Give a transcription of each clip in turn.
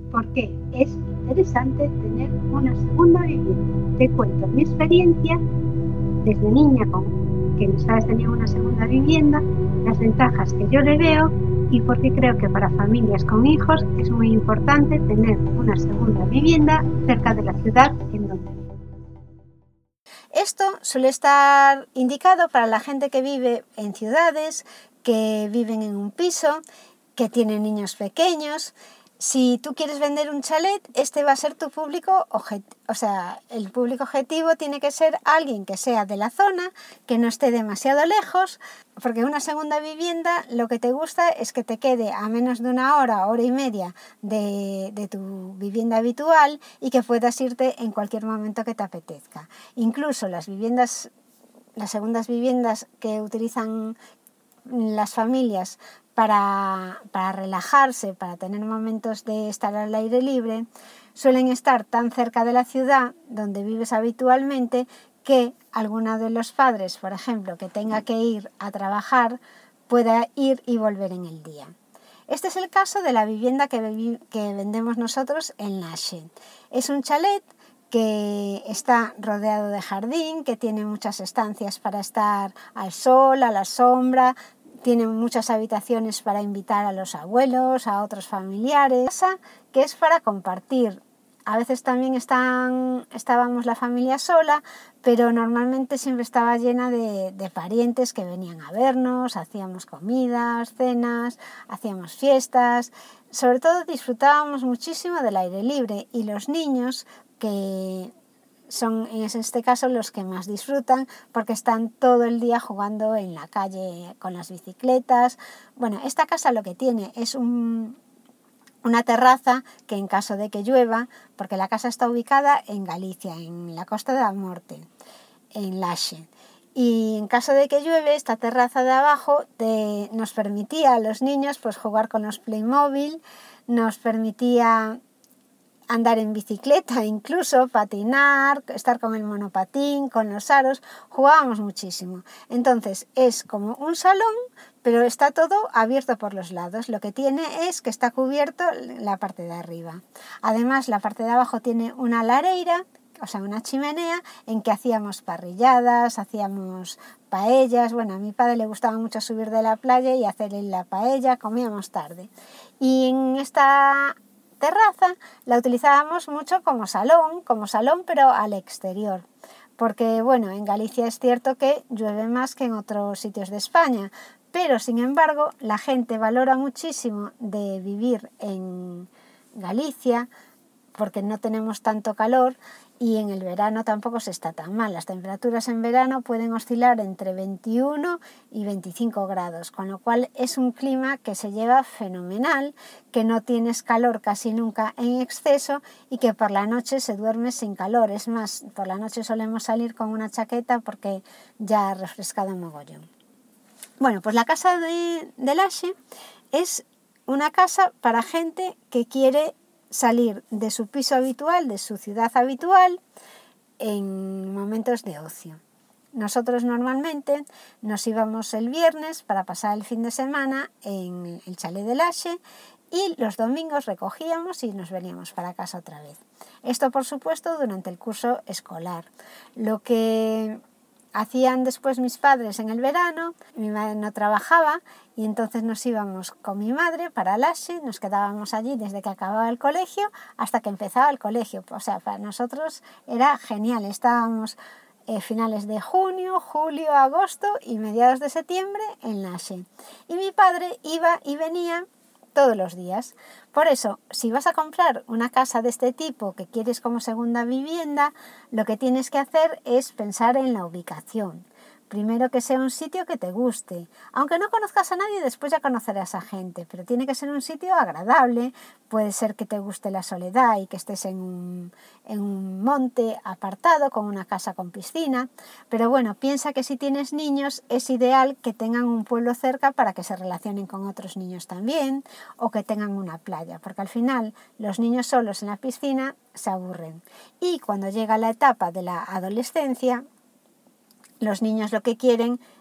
porque es interesante tener una segunda vivienda. Te cuento mi experiencia desde niña con que mis padres tenían una segunda vivienda, las ventajas que yo le veo y porque creo que para familias con hijos es muy importante tener una segunda vivienda cerca de la ciudad en donde vivo. Esto suele estar indicado para la gente que vive en ciudades, que viven en un piso, que tienen niños pequeños. Si tú quieres vender un chalet, este va a ser tu público objetivo. O sea, el público objetivo tiene que ser alguien que sea de la zona, que no esté demasiado lejos, porque una segunda vivienda lo que te gusta es que te quede a menos de una hora, hora y media de tu vivienda habitual y que puedas irte en cualquier momento que te apetezca. Incluso las segundas viviendas que utilizan las familias para relajarse, para tener momentos de estar al aire libre, suelen estar tan cerca de la ciudad donde vives habitualmente que alguno de los padres, por ejemplo, que tenga que ir a trabajar, pueda ir y volver en el día. Este es el caso de la vivienda que vendemos nosotros en Laxe. Es un chalet que está rodeado de jardín, que tiene muchas estancias para estar al sol, a la sombra, tiene muchas habitaciones para invitar a los abuelos, a otros familiares, que es para compartir. A veces también estábamos la familia sola, pero normalmente siempre estaba llena de parientes que venían a vernos, hacíamos comidas, cenas, hacíamos fiestas. Sobre todo disfrutábamos muchísimo del aire libre y los niños, que son en este caso los que más disfrutan porque están todo el día jugando en la calle con las bicicletas. Bueno, esta casa lo que tiene es una terraza que en caso de que llueva, porque la casa está ubicada en Galicia, en la Costa da Morte, en Laxe. Y en caso de que llueve, esta terraza de abajo nos permitía a los niños pues, jugar con los Playmobil, nos permitía andar en bicicleta, incluso patinar, estar con el monopatín, con los aros, jugábamos muchísimo. Entonces es como un salón, pero está todo abierto por los lados. Lo que tiene es que está cubierto la parte de arriba. Además, la parte de abajo tiene una lareira, o sea, una chimenea, en que hacíamos parrilladas, hacíamos paellas. Bueno, a mi padre le gustaba mucho subir de la playa y hacerle la paella, comíamos tarde. Y en esta terraza la utilizábamos mucho como salón, pero al exterior. Porque, bueno, en Galicia es cierto que llueve más que en otros sitios de España, pero sin embargo la gente valora muchísimo de vivir en Galicia porque no tenemos tanto calor y en el verano tampoco se está tan mal. Las temperaturas en verano pueden oscilar entre 21 y 25 grados, con lo cual es un clima que se lleva fenomenal, que no tienes calor casi nunca en exceso y que por la noche se duerme sin calor. Es más, por la noche solemos salir con una chaqueta porque ya ha refrescado mogollón. Bueno, pues la casa de Laxe es una casa para gente que quiere salir de su piso habitual, de su ciudad habitual, en momentos de ocio. Nosotros normalmente nos íbamos el viernes para pasar el fin de semana en el chalet de Laxe y los domingos recogíamos y nos veníamos para casa otra vez. Esto, por supuesto, durante el curso escolar. Lo que hacían después mis padres en el verano, mi madre no trabajaba y entonces nos íbamos con mi madre para Laxe, nos quedábamos allí desde que acababa el colegio hasta que empezaba el colegio. O sea, para nosotros era genial, estábamos finales de junio, julio, agosto y mediados de septiembre en Laxe. Y mi padre iba y venía todos los días. Por eso, si vas a comprar una casa de este tipo que quieres como segunda vivienda, lo que tienes que hacer es pensar en la ubicación. Primero que sea un sitio que te guste. Aunque no conozcas a nadie, después ya conocerás a gente, pero tiene que ser un sitio agradable. Puede ser que te guste la soledad y que estés en un monte apartado con una casa con piscina. Pero bueno, piensa que si tienes niños es ideal que tengan un pueblo cerca para que se relacionen con otros niños también o que tengan una playa, porque al final los niños solos en la piscina se aburren. Y cuando llega la etapa de la adolescencia, los niños lo que quieren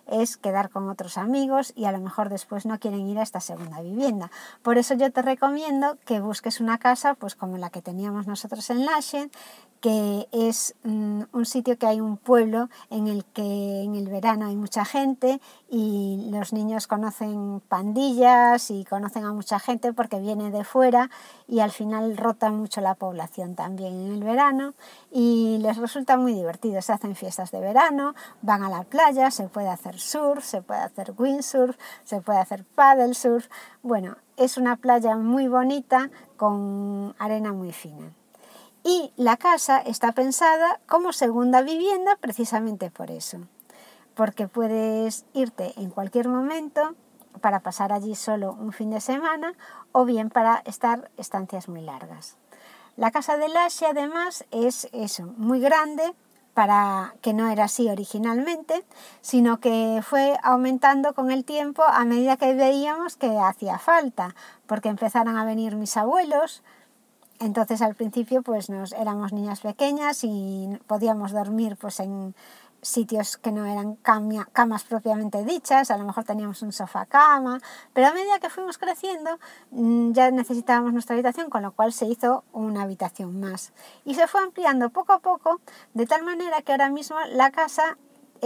es quedar con otros amigos y a lo mejor después no quieren ir a esta segunda vivienda. Por eso yo te recomiendo que busques una casa pues como la que teníamos nosotros en Laxe, que es un sitio que hay un pueblo en el que en el verano hay mucha gente y los niños conocen pandillas y conocen a mucha gente porque viene de fuera y al final rota mucho la población también en el verano y les resulta muy divertido. Se hacen fiestas de verano, van a la playa, se puede hacer surf, se puede hacer windsurf, se puede hacer paddle surf. Bueno, es una playa muy bonita con arena muy fina. Y la casa está pensada como segunda vivienda precisamente por eso, porque puedes irte en cualquier momento para pasar allí solo un fin de semana o bien para estar estancias muy largas. La casa de Laxe además es eso, muy grande, para que no era así originalmente, sino que fue aumentando con el tiempo a medida que veíamos que hacía falta, porque empezaron a venir mis abuelos. Entonces al principio pues éramos niñas pequeñas y podíamos dormir pues en sitios que no eran camas propiamente dichas, a lo mejor teníamos un sofá cama, pero a medida que fuimos creciendo ya necesitábamos nuestra habitación, con lo cual se hizo una habitación más y se fue ampliando poco a poco, de tal manera que ahora mismo la casa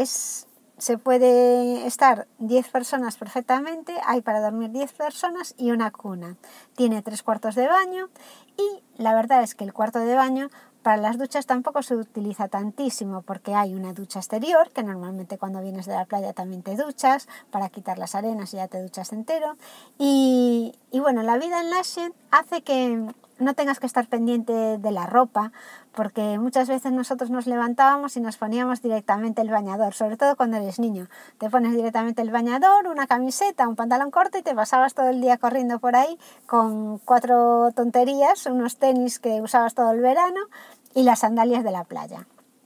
se puede estar 10 personas perfectamente, hay para dormir 10 personas y una cuna. Tiene 3 cuartos de baño y la verdad es que el cuarto de baño para las duchas tampoco se utiliza tantísimo porque hay una ducha exterior, que normalmente cuando vienes de la playa también te duchas, para quitar las arenas y ya te duchas entero. Y bueno, la vida en Laxe hace que no tengas que estar pendiente de la ropa, porque muchas veces nosotros nos levantábamos y nos poníamos directamente el bañador, sobre todo cuando eres niño. Te pones directamente el bañador, una camiseta, un pantalón corto y te pasabas todo el día corriendo por ahí con 4 tonterías, unos tenis que usabas todo el verano y las sandalias de la playa.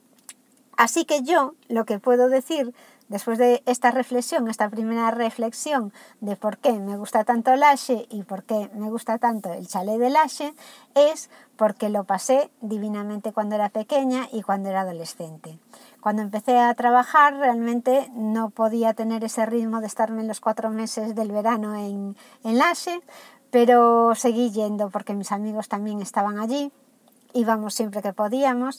Así que yo lo que puedo decir después de esta reflexión, esta primera reflexión de por qué me gusta tanto Laxe y por qué me gusta tanto el chalet de Laxe, es porque lo pasé divinamente cuando era pequeña y cuando era adolescente. Cuando empecé a trabajar realmente no podía tener ese ritmo de estarme en los 4 meses del verano en Laxe, pero seguí yendo porque mis amigos también estaban allí, íbamos siempre que podíamos.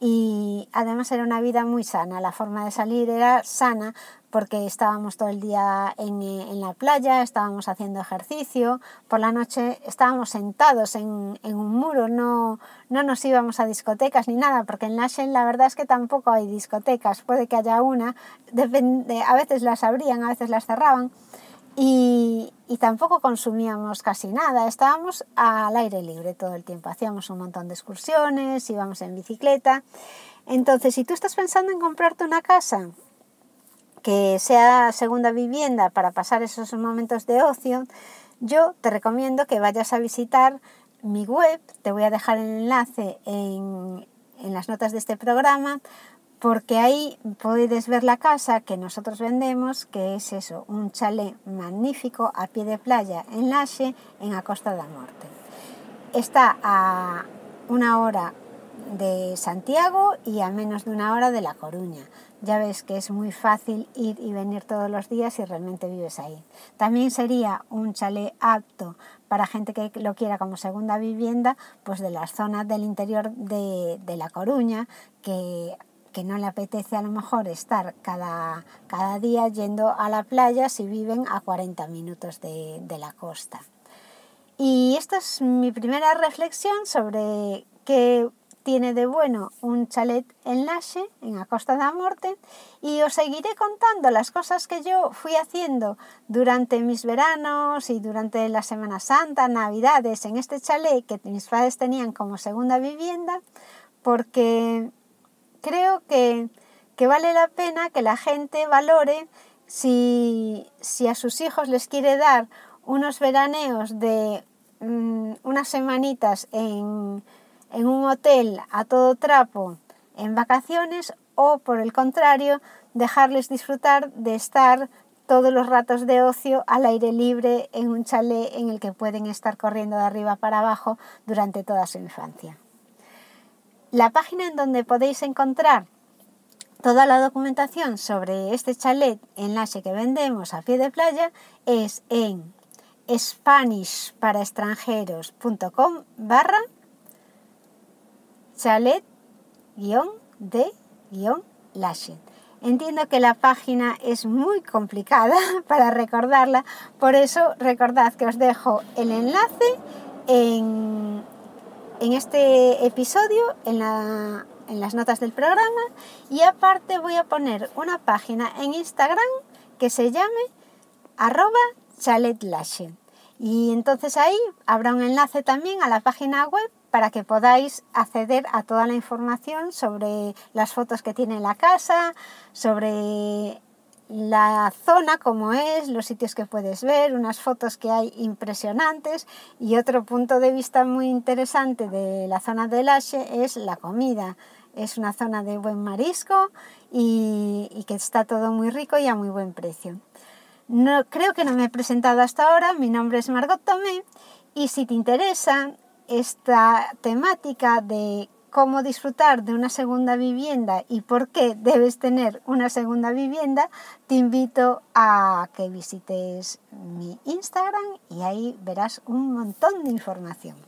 Y además era una vida muy sana, la forma de salir era sana porque estábamos todo el día en la playa, estábamos haciendo ejercicio, por la noche estábamos sentados en un muro, no nos íbamos a discotecas ni nada, porque en Laxe la verdad es que tampoco hay discotecas, puede que haya una, depende, a veces las abrían, a veces las cerraban. Y tampoco consumíamos casi nada, estábamos al aire libre todo el tiempo, hacíamos un montón de excursiones, íbamos en bicicleta. Entonces, si tú estás pensando en comprarte una casa que sea segunda vivienda para pasar esos momentos de ocio, yo te recomiendo que vayas a visitar mi web, te voy a dejar el enlace en las notas de este programa, porque ahí puedes ver la casa que nosotros vendemos, que es eso, un chalet magnífico a pie de playa en Laxe, en a Costa da Morte. Está a 1 hora de Santiago y a menos de 1 hora de La Coruña. Ya ves que es muy fácil ir y venir todos los días si realmente vives ahí. También sería un chalet apto para gente que lo quiera como segunda vivienda, pues de las zonas del interior de La Coruña, que no le apetece a lo mejor estar cada día yendo a la playa si viven a 40 minutos de la costa. Y esta es mi primera reflexión sobre qué tiene de bueno un chalet en Laxe, en a Costa da Morte, y os seguiré contando las cosas que yo fui haciendo durante mis veranos y durante la Semana Santa, Navidades, en este chalet que mis padres tenían como segunda vivienda, porque creo que vale la pena que la gente valore si a sus hijos les quiere dar unos veraneos de unas semanitas en un hotel a todo trapo en vacaciones, o por el contrario dejarles disfrutar de estar todos los ratos de ocio al aire libre en un chalet en el que pueden estar corriendo de arriba para abajo durante toda su infancia. La página en donde podéis encontrar Toda la documentación sobre este chalet en Laxe que vendemos a pie de playa es en spanishparaextranjeros.com/chalet-de-Laxe. Entiendo que la página es muy complicada para recordarla, por eso recordad que os dejo el enlace en este episodio, en las notas del programa, y aparte voy a poner una página en Instagram que se llame @chaletlaxe. Y entonces ahí habrá un enlace también a la página web para que podáis acceder a toda la información sobre las fotos que tiene la casa, sobre la zona como es, los sitios que puedes ver, unas fotos que hay impresionantes, y otro punto de vista muy interesante de la zona de Laxe es la comida. Es una zona de buen marisco y que está todo muy rico y a muy buen precio. Creo que no me he presentado hasta ahora. Mi nombre es Margot Tomé, y si te interesa esta temática de cómo disfrutar de una segunda vivienda y por qué debes tener una segunda vivienda, te invito a que visites mi Instagram y ahí verás un montón de información.